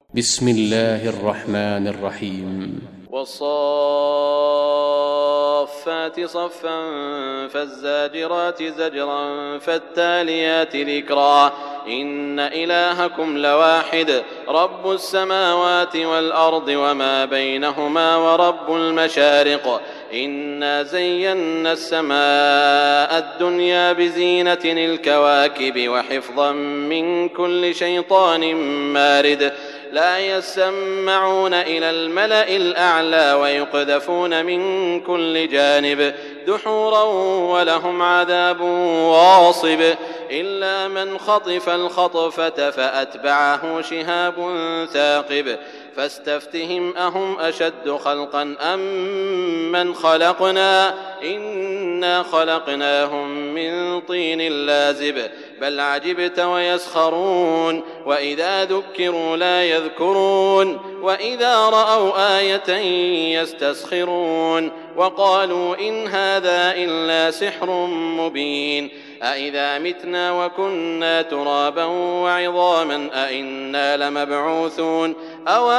بسم الله الرحمن الرحيم. والصافات صفا فالزاجرات زجرا فالتاليات ذكرا إن إلهكم لواحد رب السماوات والأرض وما بينهما ورب المشارق إنا زينا السماء الدنيا بزينة الكواكب وحفظا من كل شيطان مارد لا يسمعون إلى الملأ الأعلى ويقذفون من كل جانب دحورا ولهم عذاب واصب إلا من خطف الخطفة فأتبعه شهاب ثاقب فاستفتهم أهم أشد خلقا أم من خلقنا إنا خلقناهم من طين لازب بل عجبت ويسخرون وإذا ذكروا لا يذكرون وإذا رأوا آية يستسخرون وقالوا إن هذا إلا سحر مبين أإذا متنا وكنا ترابا وعظاما أإنا لمبعوثون أو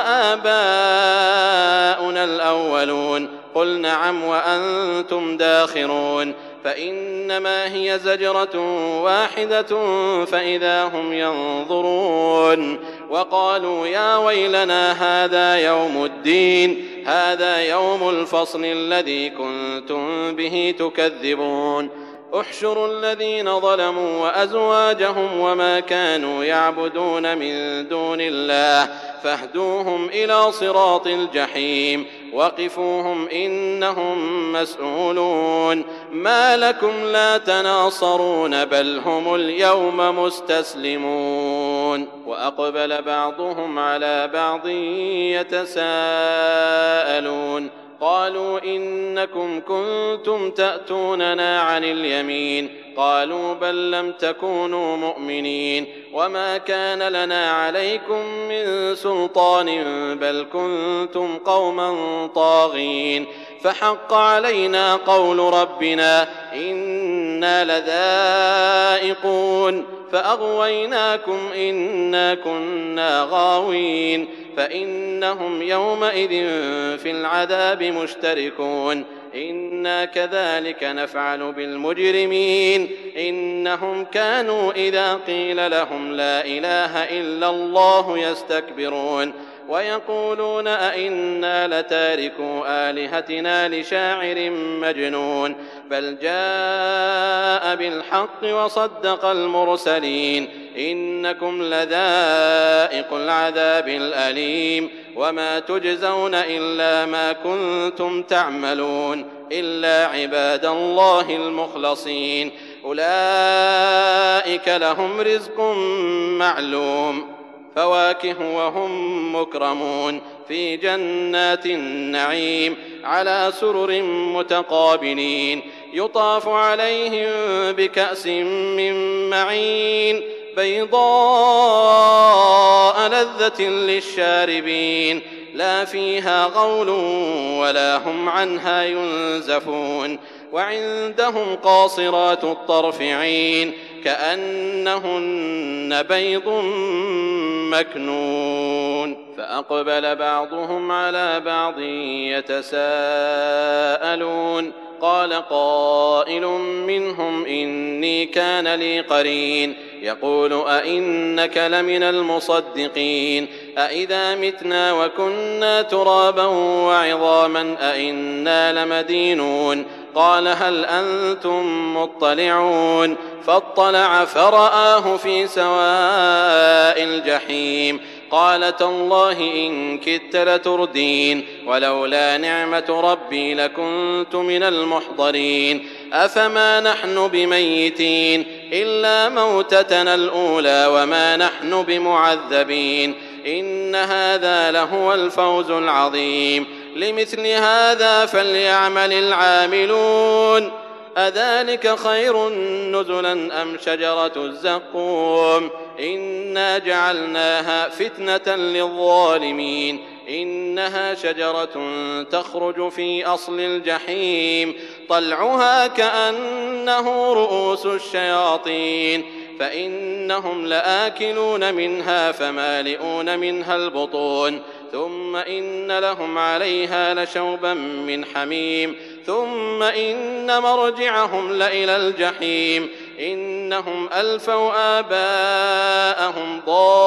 آباؤنا الأولون قل نعم وأنتم داخرون فإنما هي زجرة واحدة فإذا هم ينظرون وقالوا يا ويلنا هذا يوم الدين هذا يوم الفصل الذي كنتم به تكذبون احشروا الذين ظلموا وأزواجهم وما كانوا يعبدون من دون الله فاهدوهم إلى صراط الجحيم وقفوهم إنهم مسؤولون ما لكم لا تناصرون بل هم اليوم مستسلمون وأقبل بعضهم على بعض يتساءلون قالوا إنكم كنتم تأتوننا عن اليمين قالوا بل لم تكونوا مؤمنين وما كان لنا عليكم من سلطان بل كنتم قوما طاغين فحق علينا قول ربنا إنا لذائقون فأغويناكم إنا كنا غاوين فإنهم يومئذ في العذاب مشتركون إنا كذلك نفعل بالمجرمين إنهم كانوا إذا قيل لهم لا إله إلا الله يستكبرون ويقولون أئنا لتاركو آلهتنا لشاعر مجنون بل جاء بالحق وصدق المرسلين إنكم لذائق العذاب الأليم وما تجزون إلا ما كنتم تعملون إلا عباد الله المخلصين أولئك لهم رزق معلوم فواكه وهم مكرمون في جنات النعيم على سرر متقابلين يطاف عليهم بكأس من معين بيضاء لذة للشاربين لا فيها غول ولا هم عنها ينزفون وعندهم قاصرات الطرف عين كأنهن بيض مكنون فأقبل بعضهم على بعض يتساءلون قال قائل منهم إني كان لي قرين يقول أئنك لمن المصدقين أئذا متنا وكنا ترابا وعظاما أئنا لمدينون قال هل أنتم مطلعون فاطلع فرآه في سواء الجحيم قال تالله إن كدت لتردين ولولا نعمة ربي لكنت من المحضرين أفما نحن بميتين إلا موتتنا الأولى وما نحن بمعذبين إن هذا لهو الفوز العظيم لمثل هذا فليعمل العاملون أذلك خير نزلا أم شجرة الزقوم إنا جعلناها فتنة للظالمين إنها شجرة تخرج في أصل الجحيم طلعها كأنه رؤوس الشياطين فإنهم لآكلون منها فمالئون منها البطون ثم إن لهم عليها لشوبا من حميم ثم إن مرجعهم لإلى الجحيم إنهم ألفوا آباءهم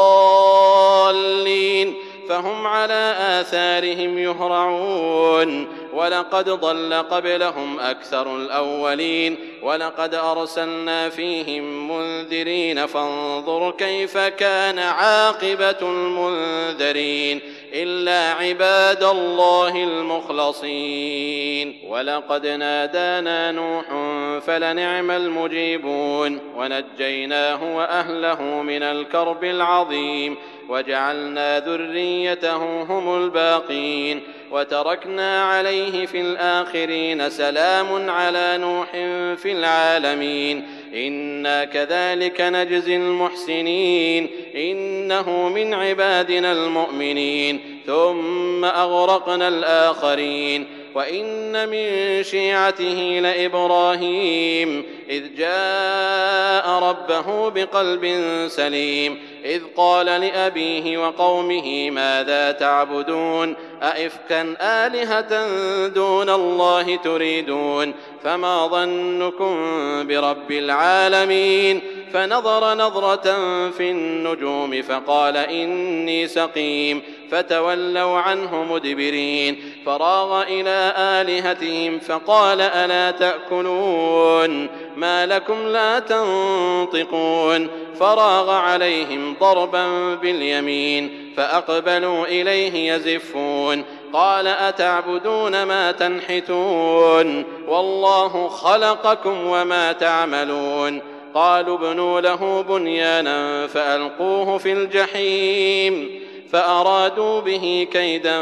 ضالين فهم على آثارهم يهرعون ولقد ضل قبلهم أكثر الأولين ولقد أرسلنا فيهم منذرين فانظر كيف كان عاقبة المنذرين إلا عباد الله المخلصين ولقد نادانا نوح فلنعم المجيبون ونجيناه وأهله من الكرب العظيم وجعلنا ذريته هم الباقين وتركنا عليه في الآخرين سلام على نوح في العالمين إنا كذلك نجزي المحسنين إنه من عبادنا المؤمنين ثم أغرقنا الآخرين وإن من شيعته لإبراهيم إذ جاء ربه بقلب سليم إذ قال لأبيه وقومه ماذا تعبدون أئفكا آلهة دون الله تريدون فما ظنكم برب العالمين فنظر نظرة في النجوم فقال إني سقيم فتولوا عنه مدبرين فراغ إلى آلهتهم فقال ألا تأكلون ما لكم لا تنطقون فراغ عليهم ضربا باليمين فأقبلوا إليه يزفون قال أتعبدون ما تنحتون والله خلقكم وما تعملون قالوا ابنوا له بنيانا فألقوه في الجحيم فأرادوا به كيدا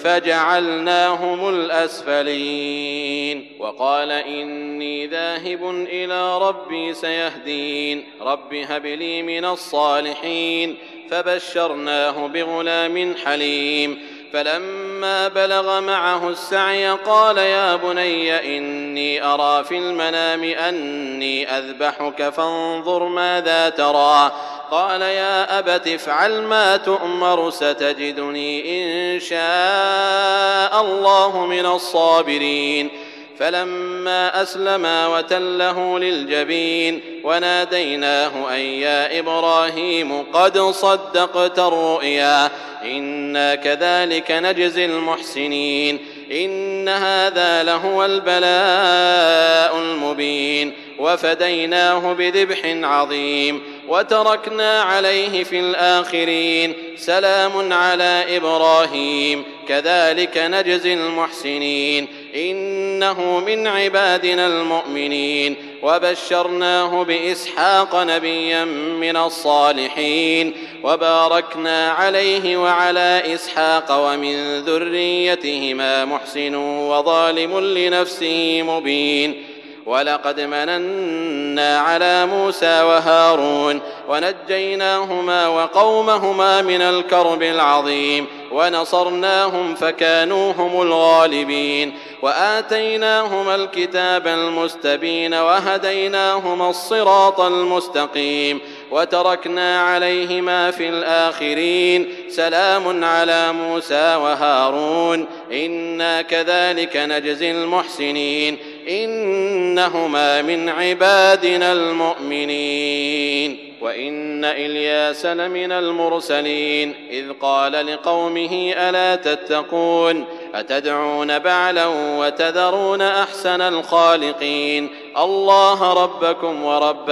فجعلناهم الأسفلين وقال إني ذاهب إلى ربي سيهدين رب هب لي من الصالحين فبشرناه بغلام حليم فلما بلغ معه السعي قال يا بني إني أرى في المنام أني أذبحك فانظر ماذا ترى قال يا أبت افعل ما تؤمر ستجدني إن شاء الله من الصابرين فلما أسلما وتله للجبين وناديناه أن يا إبراهيم قد صدقت الرؤيا إنا كذلك نجزي المحسنين إن هذا لهو البلاء المبين وفديناه بذبح عظيم وتركنا عليه في الآخرين سلام على إبراهيم كذلك نجزي المحسنين إنه من عبادنا المؤمنين وبشرناه بإسحاق نبيا من الصالحين وباركنا عليه وعلى إسحاق ومن ذريتهما محسن وظالم لنفسه مبين ولقد مننا على موسى وهارون ونجيناهما وقومهما من الكرب العظيم ونصرناهم فكانوا هم الغالبين وآتيناهما الكتاب المستبين وهديناهما الصراط المستقيم وتركنا عليهما في الآخرين سلام على موسى وهارون إنا كذلك نجزي المحسنين إنهما من عبادنا المؤمنين وإن إلياس لمن المرسلين إذ قال لقومه ألا تتقون أتدعون بعلا وتذرون أحسن الخالقين الله ربكم ورب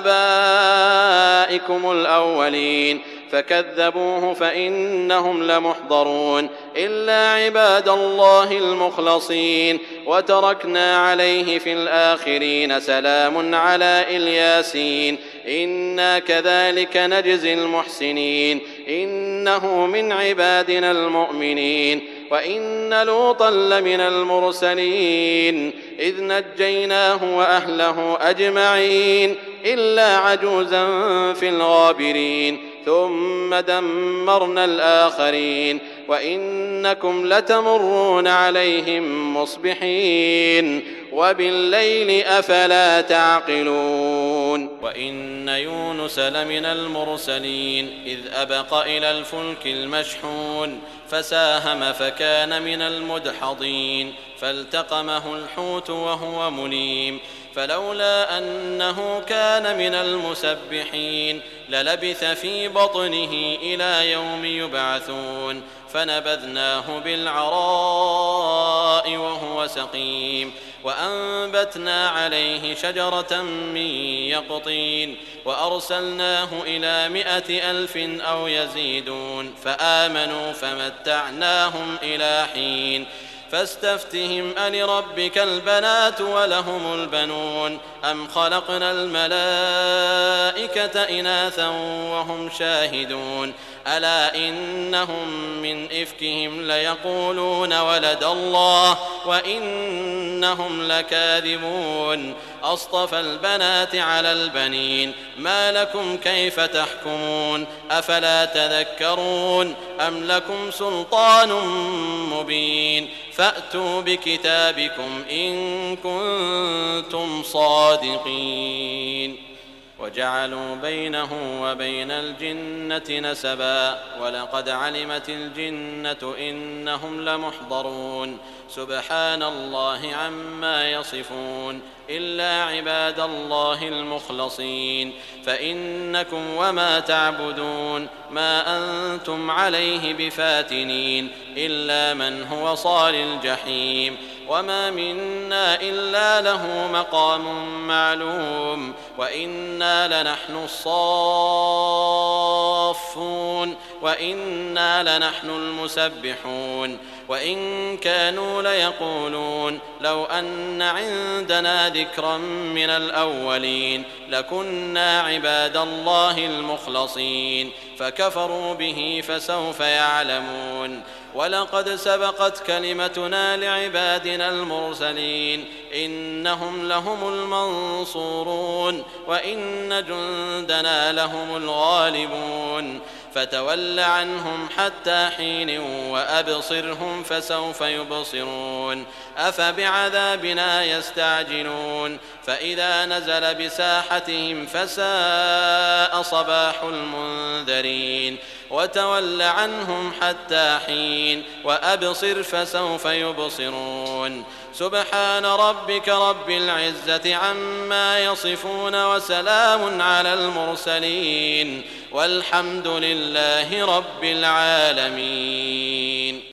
آبائكم الأولين فكذبوه فإنهم لمحضرون إلا عباد الله المخلصين وتركنا عليه في الآخرين سلام على الياسين إنا كذلك نجزي المحسنين إنه من عبادنا المؤمنين وإن لوطا لمن المرسلين إذ نجيناه وأهله أجمعين إلا عجوزا في الغابرين ثم دمرنا الآخرين وإنكم لتمرون عليهم مصبحين وبالليل أفلا تعقلون وإن يونس لمن المرسلين إذ أبق إلى الفلك المشحون فساهم فكان من المدحضين فالتقمه الحوت وهو مليم فلولا أنه كان من المسبحين للبث في بطنه إلى يوم يبعثون فنبذناه بالعراء وهو سقيم وأنبتنا عليه شجرة من يقطين وأرسلناه إلى 100,000 أو يزيدون فآمنوا فمتعناهم إلى حين فاستفتهم ألربك البنات ولهم البنون أم خلقنا الملائكة إناثا وهم شاهدون ألا إنهم من إفكهم ليقولون ولد الله وإنهم لكاذبون أصطفى البنات على البنين ما لكم كيف تحكمون أفلا تذكرون أم لكم سلطان مبين فأتوا بكتابكم إن كنتم صادقين وجعلوا بينه وبين الجنة نسبا ولقد علمت الجنة إنهم لمحضرون سبحان الله عما يصفون إلا عباد الله المخلصين فإنكم وما تعبدون ما أنتم عليه بفاتنين إلا من هو صال الجحيم وما منا إلا له مقام معلوم وإنا لنحن الصافون وإنا لنحن المسبحون وإن كانوا ليقولون لو أن عندنا ذكرا من الأولين لكنا عباد الله المخلصين فكفروا به فسوف يعلمون ولقد سبقت كلمتنا لعبادنا المرسلين إنهم لهم المنصورون وإن جندنا لهم الغالبون فتول عنهم حتى حين وأبصرهم فسوف يبصرون أفبعذابنا يستعجلون فإذا نزل بساحتهم فساء صباح المنذرين وتول عنهم حتى حين وأبصر فسوف يبصرون سبحان ربك رب العزة عما يصفون وسلام على المرسلين والحمد لله رب العالمين.